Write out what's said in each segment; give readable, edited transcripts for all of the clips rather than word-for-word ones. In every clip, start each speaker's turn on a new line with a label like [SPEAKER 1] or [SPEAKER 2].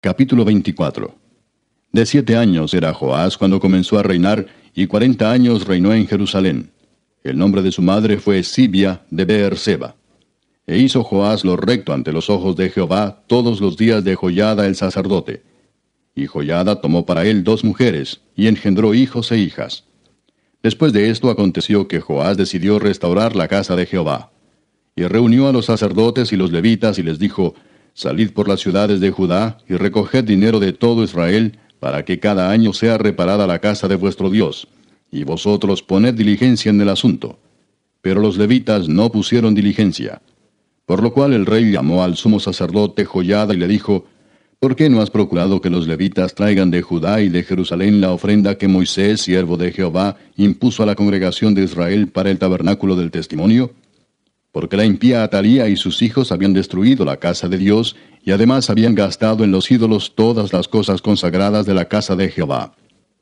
[SPEAKER 1] Capítulo 24. De 7 años era Joás cuando comenzó a reinar, y 40 años reinó en Jerusalén. El nombre de su madre fue Sibia de Beerseba. E hizo Joás lo recto ante los ojos de Jehová todos los días de Joiada el sacerdote. Y Joiada tomó para él 2 mujeres, y engendró hijos e hijas. Después de esto aconteció que Joás decidió restaurar la casa de Jehová. Y reunió a los sacerdotes y los levitas, y les dijo: Salid por las ciudades de Judá, y recoged dinero de todo Israel, para que cada año sea reparada la casa de vuestro Dios, y vosotros poned diligencia en el asunto. Pero los levitas no pusieron diligencia. Por lo cual el rey llamó al sumo sacerdote Joiada y le dijo: ¿Por qué no has procurado que los levitas traigan de Judá y de Jerusalén la ofrenda que Moisés, siervo de Jehová, impuso a la congregación de Israel para el tabernáculo del testimonio? Porque la impía Atalía y sus hijos habían destruido la casa de Dios, y además habían gastado en los ídolos todas las cosas consagradas de la casa de Jehová.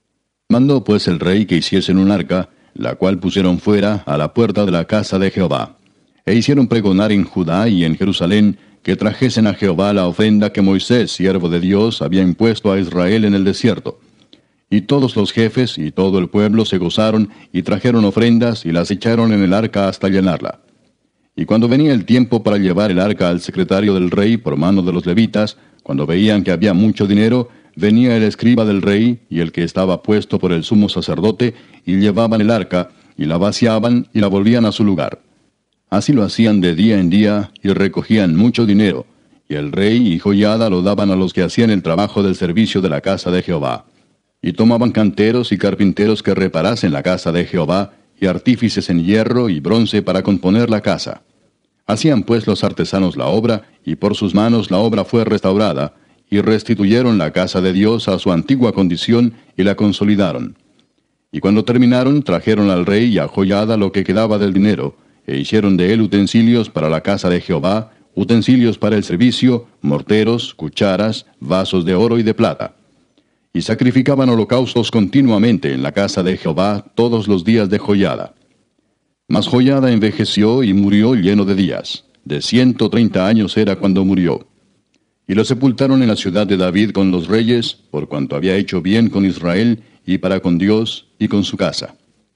[SPEAKER 1] Mandó pues el rey que hiciesen un arca, la cual pusieron fuera a la puerta de la casa de Jehová. E hicieron pregonar en Judá y en Jerusalén que trajesen a Jehová la ofrenda que Moisés, siervo de Dios, había impuesto a Israel en el desierto. Y todos los jefes y todo el pueblo se gozaron y trajeron ofrendas y las echaron en el arca hasta llenarla. Y cuando venía el tiempo para llevar el arca al secretario del rey por mano de los levitas, cuando veían que había mucho dinero, venía el escriba del rey y el que estaba puesto por el sumo sacerdote, y llevaban el arca, y la vaciaban y la volvían a su lugar. Así lo hacían de día en día, y recogían mucho dinero, y el rey y Joiada lo daban a los que hacían el trabajo del servicio de la casa de Jehová. Y tomaban canteros y carpinteros que reparasen la casa de Jehová, y artífices en hierro y bronce para componer la casa. Hacían pues los artesanos la obra, y por sus manos la obra fue restaurada, y restituyeron la casa de Dios a su antigua condición, y la consolidaron. Y cuando terminaron, trajeron al rey y a Joiada lo que quedaba del dinero, e hicieron de él utensilios para la casa de Jehová, utensilios para el servicio, morteros, cucharas, vasos de oro y de plata. Y sacrificaban holocaustos continuamente en la casa de Jehová todos los días de Joiada. Mas Joiada envejeció y murió lleno de días. De 130 años era cuando murió. Y lo sepultaron en la ciudad de David con los reyes, por cuanto había hecho bien con Israel, y para con Dios, y con su casa.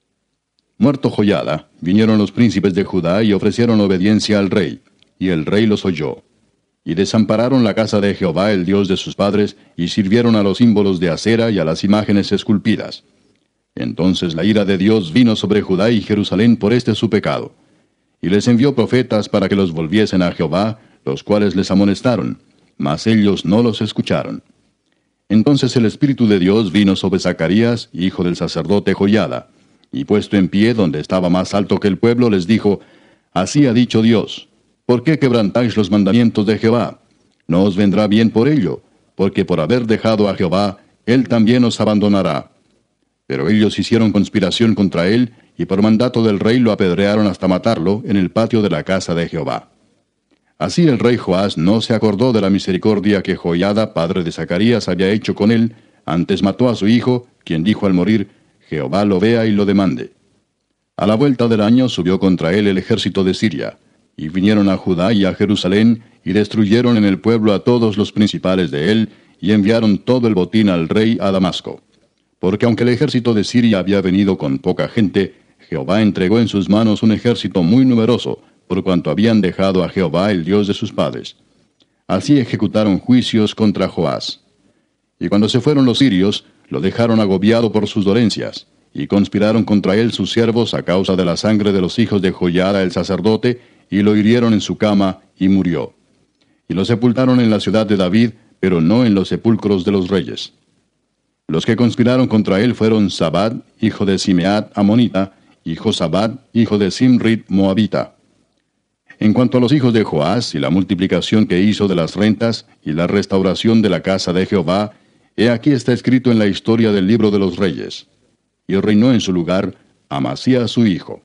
[SPEAKER 1] Muerto Joiada, vinieron los príncipes de Judá y ofrecieron obediencia al rey, y el rey los oyó. Y desampararon la casa de Jehová, el Dios de sus padres, y sirvieron a los símbolos de acera y a las imágenes esculpidas. Entonces la ira de Dios vino sobre Judá y Jerusalén por este su pecado. Y les envió profetas para que los volviesen a Jehová, los cuales les amonestaron, mas ellos no los escucharon. Entonces el Espíritu de Dios vino sobre Zacarías, hijo del sacerdote Joiada, y puesto en pie donde estaba más alto que el pueblo, les dijo: Así ha dicho Dios: ¿Por qué quebrantáis los mandamientos de Jehová? No os vendrá bien por ello, porque por haber dejado a Jehová, él también os abandonará. Pero ellos hicieron conspiración contra él, y por mandato del rey lo apedrearon hasta matarlo en el patio de la casa de Jehová. Así el rey Joás no se acordó de la misericordia que Joiada, padre de Zacarías, había hecho con él, antes mató a su hijo, quien dijo al morir: Jehová lo vea y lo demande. A la vuelta del año subió contra él el ejército de Siria, y vinieron a Judá y a Jerusalén, y destruyeron en el pueblo a todos los principales de él, y enviaron todo el botín al rey a Damasco. Porque aunque el ejército de Siria había venido con poca gente, Jehová entregó en sus manos un ejército muy numeroso, por cuanto habían dejado a Jehová, el Dios de sus padres. Así ejecutaron juicios contra Joás. Y cuando se fueron los sirios, lo dejaron agobiado por sus dolencias, y conspiraron contra él sus siervos a causa de la sangre de los hijos de Joiada el sacerdote, y lo hirieron en su cama, y murió. Y lo sepultaron en la ciudad de David, pero no en los sepulcros de los reyes. Los que conspiraron contra él fueron Zabad, hijo de Simeat, amonita, y Josabad, hijo de Simrit, moabita. En cuanto a los hijos de Joás y la multiplicación que hizo de las rentas y la restauración de la casa de Jehová, he aquí está escrito en la historia del libro de los reyes. Y reinó en su lugar Amasías su hijo.